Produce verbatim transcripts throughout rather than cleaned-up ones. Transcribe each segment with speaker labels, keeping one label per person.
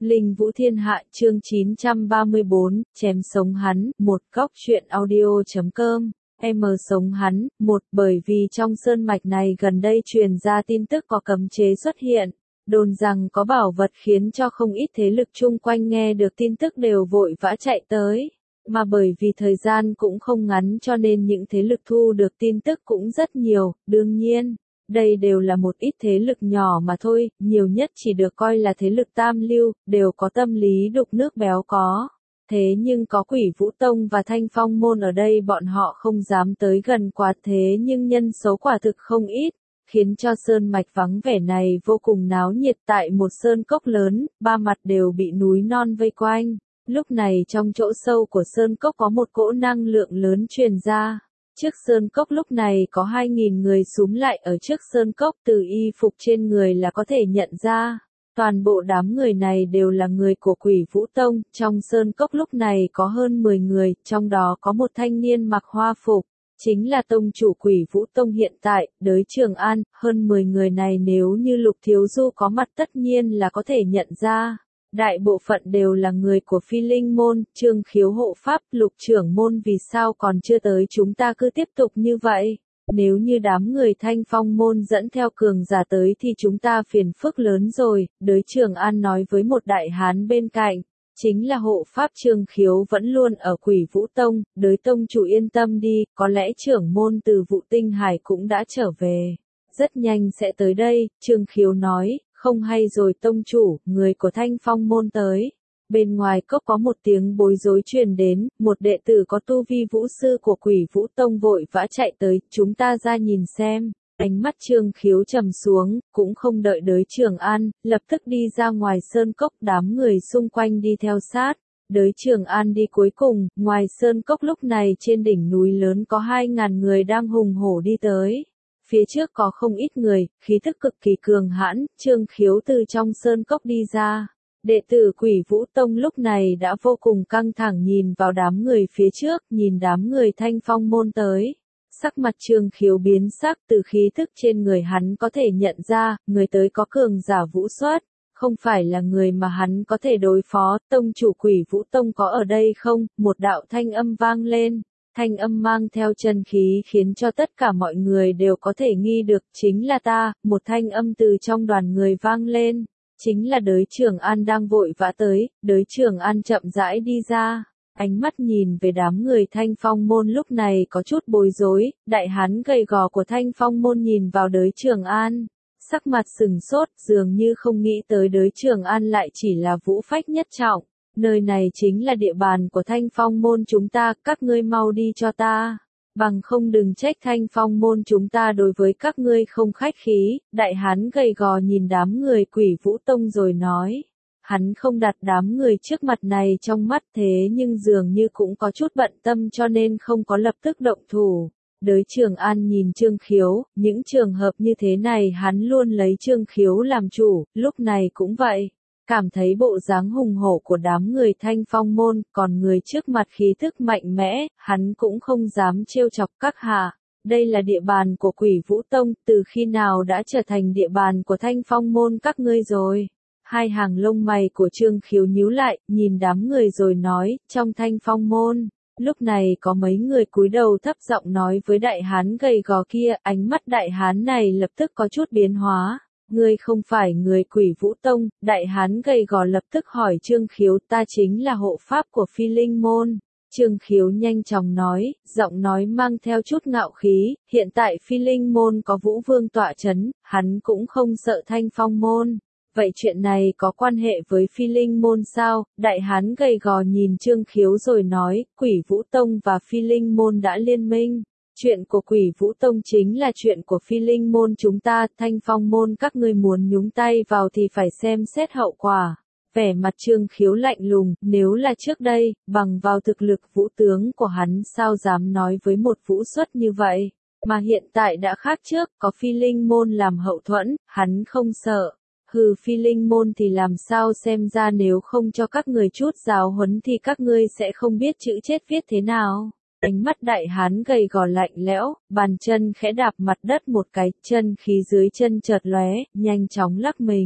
Speaker 1: Linh Vũ Thiên Hạ chương chín trăm ba mươi bốn, chém sống hắn, một góc truyện audio.com, em sống hắn, một bởi vì trong sơn mạch này gần đây truyền ra tin tức có cấm chế xuất hiện, đồn rằng có bảo vật khiến cho không ít thế lực chung quanh nghe được tin tức đều vội vã chạy tới, mà bởi vì thời gian cũng không ngắn cho nên những thế lực thu được tin tức cũng rất nhiều, đương nhiên. Đây đều là một ít thế lực nhỏ mà thôi, nhiều nhất chỉ được coi là thế lực tam lưu, đều có tâm lý đục nước béo có. Thế nhưng có Quỷ Vũ Tông và Thanh Phong Môn ở đây bọn họ không dám tới gần quá, thế nhưng nhân số quả thực không ít, khiến cho sơn mạch vắng vẻ này vô cùng náo nhiệt. Tại một sơn cốc lớn, ba mặt đều bị núi non vây quanh. Lúc này trong chỗ sâu của sơn cốc có một cỗ năng lượng lớn truyền ra. Trước sơn cốc lúc này có hai nghìn người súm lại ở trước sơn cốc, từ y phục trên người là có thể nhận ra. Toàn bộ đám người này đều là người của Quỷ Vũ Tông, trong sơn cốc lúc này có hơn mười người, trong đó có một thanh niên mặc hoa phục, chính là tông chủ Quỷ Vũ Tông hiện tại, Đới Trường An. Hơn mười người này nếu như Lục Thiếu Du có mặt tất nhiên là có thể nhận ra. Đại bộ phận đều là người của Phi Linh Môn, Trương Khiếu hộ pháp, Lục trưởng môn vì sao còn chưa tới, chúng ta cứ tiếp tục như vậy. Nếu như đám người Thanh Phong Môn dẫn theo cường giả tới thì chúng ta phiền phức lớn rồi, Đới Trường An nói với một đại hán bên cạnh. Chính là hộ pháp Trương Khiếu vẫn luôn ở Quỷ Vũ Tông, Đới tông chủ yên tâm đi, có lẽ trưởng môn từ Vũ Tinh Hải cũng đã trở về. Rất nhanh sẽ tới đây, Trương Khiếu nói. Không hay rồi tông chủ, người của Thanh Phong Môn tới. Bên ngoài cốc có một tiếng bối rối truyền đến, một đệ tử có tu vi vũ sư của Quỷ Vũ Tông vội vã chạy tới, chúng ta ra nhìn xem. Ánh mắt Trương Khiếu trầm xuống, cũng không đợi Đới Trường An, lập tức đi ra ngoài sơn cốc, đám người xung quanh đi theo sát. Đới Trường An đi cuối cùng, ngoài sơn cốc lúc này trên đỉnh núi lớn có hai ngàn người đang hùng hổ đi tới. Phía trước có không ít người, khí thức cực kỳ cường hãn, Trương Khiếu từ trong sơn cốc đi ra. Đệ tử Quỷ Vũ Tông lúc này đã vô cùng căng thẳng nhìn vào đám người phía trước, nhìn đám người Thanh Phong Môn tới. Sắc mặt Trương Khiếu biến sắc, từ khí thức trên người hắn có thể nhận ra, người tới có cường giả vũ xuất, không phải là người mà hắn có thể đối phó. Tông chủ Quỷ Vũ Tông có ở đây không? Một đạo thanh âm vang lên. Thanh âm mang theo chân khí khiến cho tất cả mọi người đều có thể nghi được, chính là ta. Một thanh âm từ trong đoàn người vang lên, chính là Đới Trường An đang vội vã tới. Đới Trường An chậm rãi đi ra, ánh mắt nhìn về đám người Thanh Phong Môn lúc này có chút bối rối. Đại hán gầy gò của Thanh Phong Môn nhìn vào Đới Trường An, sắc mặt sừng sốt, dường như không nghĩ tới Đới Trường An lại chỉ là vũ phách nhất trọng. Nơi này chính là địa bàn của Thanh Phong Môn chúng ta, các ngươi mau đi cho ta. Bằng không đừng trách Thanh Phong Môn chúng ta đối với các ngươi không khách khí. Đại hán gầy gò nhìn đám người Quỷ Vũ Tông rồi nói. Hắn không đặt đám người trước mặt này trong mắt, thế nhưng dường như cũng có chút bận tâm cho nên không có lập tức động thủ. Đới Trường An nhìn Trương Khiếu, những trường hợp như thế này hắn luôn lấy Trương Khiếu làm chủ, lúc này cũng vậy. Cảm thấy bộ dáng hùng hổ của đám người Thanh Phong Môn, còn người trước mặt khí thức mạnh mẽ, hắn cũng không dám trêu chọc các hạ. Đây là địa bàn của Quỷ Vũ Tông, từ khi nào đã trở thành địa bàn của Thanh Phong Môn các ngươi rồi? Hai hàng lông mày của Trương Khiếu nhíu lại, nhìn đám người rồi nói, trong Thanh Phong Môn. Lúc này có mấy người cúi đầu thấp giọng nói với đại hán gầy gò kia, ánh mắt đại hán này lập tức có chút biến hóa. Ngươi không phải người Quỷ Vũ Tông, đại hán gầy gò lập tức hỏi Trương Khiếu, ta chính là hộ pháp của Phi Linh Môn. Trương Khiếu nhanh chóng nói, giọng nói mang theo chút ngạo khí, hiện tại Phi Linh Môn có Vũ Vương tọa chấn, hắn cũng không sợ Thanh Phong Môn. Vậy chuyện này có quan hệ với Phi Linh Môn sao? Đại hán gầy gò nhìn Trương Khiếu rồi nói, Quỷ Vũ Tông và Phi Linh Môn đã liên minh. Chuyện của Quỷ Vũ Tông chính là chuyện của Phi Linh Môn chúng ta, Thanh Phong Môn các ngươi muốn nhúng tay vào thì phải xem xét hậu quả. Vẻ mặt Trương Khiếu lạnh lùng, nếu là trước đây, bằng vào thực lực vũ tướng của hắn sao dám nói với một vũ xuất như vậy, mà hiện tại đã khác trước, có Phi Linh Môn làm hậu thuẫn, hắn không sợ. Hừ, Phi Linh Môn thì làm sao, xem ra nếu không cho các người chút giáo huấn thì các ngươi sẽ không biết chữ chết viết thế nào. Ánh mắt đại hán gầy gò lạnh lẽo, bàn chân khẽ đạp mặt đất một cái, chân khí dưới chân chợt lóe, nhanh chóng lắc mình.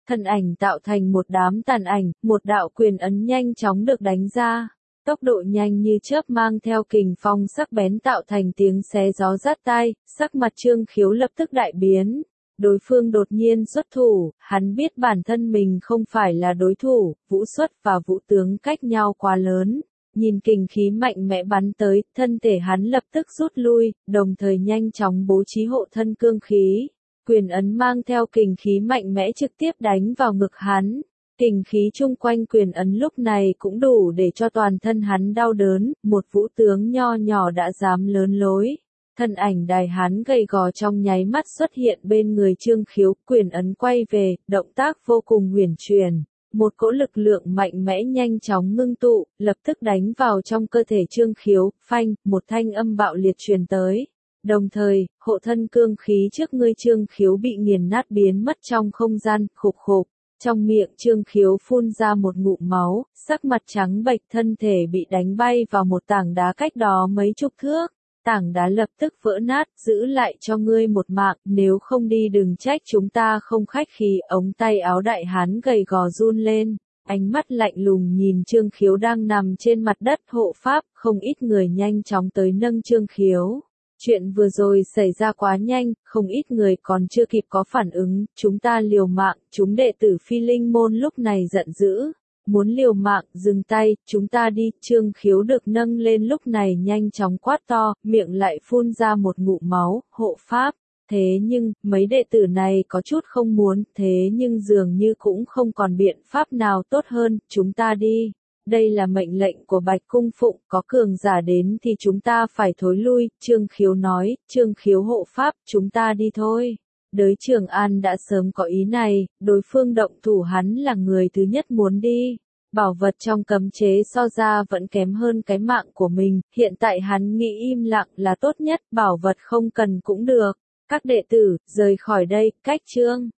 Speaker 1: thân ảnh tạo thành một đám tàn ảnh, một đạo quyền ấn nhanh chóng được đánh ra. Tốc độ nhanh như chớp mang theo kình phong sắc bén tạo thành tiếng xé gió rát tai, sắc mặt Trương Khiếu lập tức đại biến. Đối phương đột nhiên xuất thủ, hắn biết bản thân mình không phải là đối thủ, vũ xuất và vũ tướng cách nhau quá lớn. Nhìn kình khí mạnh mẽ bắn tới, thân thể hắn lập tức rút lui, đồng thời nhanh chóng bố trí hộ thân cương khí. Quyền ấn mang theo kình khí mạnh mẽ trực tiếp đánh vào ngực hắn. Kình khí chung quanh quyền ấn lúc này cũng đủ để cho toàn thân hắn đau đớn, một vũ tướng nho nhỏ đã dám lớn lối. Thân ảnh đài hán gầy gò trong nháy mắt xuất hiện bên người Trương Khiếu, quyền ấn quay về, động tác vô cùng huyền truyền. Một cỗ lực lượng mạnh mẽ nhanh chóng ngưng tụ, lập tức đánh vào trong cơ thể Trương Khiếu, phanh, một thanh âm bạo liệt truyền tới. Đồng thời, hộ thân cương khí trước người Trương Khiếu bị nghiền nát biến mất trong không gian, khục khục. Trong miệng Trương Khiếu phun ra một ngụm máu, sắc mặt trắng bệch, thân thể bị đánh bay vào một tảng đá cách đó mấy chục thước. Tảng đá lập tức vỡ nát, giữ lại cho ngươi một mạng, nếu không đi đừng trách chúng ta không khách khí. Ống tay áo đại hán gầy gò run lên, ánh mắt lạnh lùng nhìn Trương Khiếu đang nằm trên mặt đất hộ pháp, không ít người nhanh chóng tới nâng Trương Khiếu. Chuyện vừa rồi xảy ra quá nhanh, không ít người còn chưa kịp có phản ứng, chúng ta liều mạng, chúng đệ tử Phi Linh môn lúc này giận dữ. Muốn liều mạng, dừng tay, chúng ta đi, Trương Khiếu được nâng lên lúc này nhanh chóng quát to, miệng lại phun ra một ngụm máu, hộ pháp. Thế nhưng, mấy đệ tử này có chút không muốn, thế nhưng dường như cũng không còn biện pháp nào tốt hơn, chúng ta đi. Đây là mệnh lệnh của Bạch Cung Phụng, có cường giả đến thì chúng ta phải thối lui, Trương Khiếu nói, Trương Khiếu hộ pháp, chúng ta đi thôi. Đới Trường An đã sớm có ý này, đối phương động thủ hắn là người thứ nhất muốn đi. Bảo vật trong cấm chế so ra vẫn kém hơn cái mạng của mình, hiện tại hắn nghĩ im lặng là tốt nhất, bảo vật không cần cũng được. Các đệ tử, rời khỏi đây, cách chương.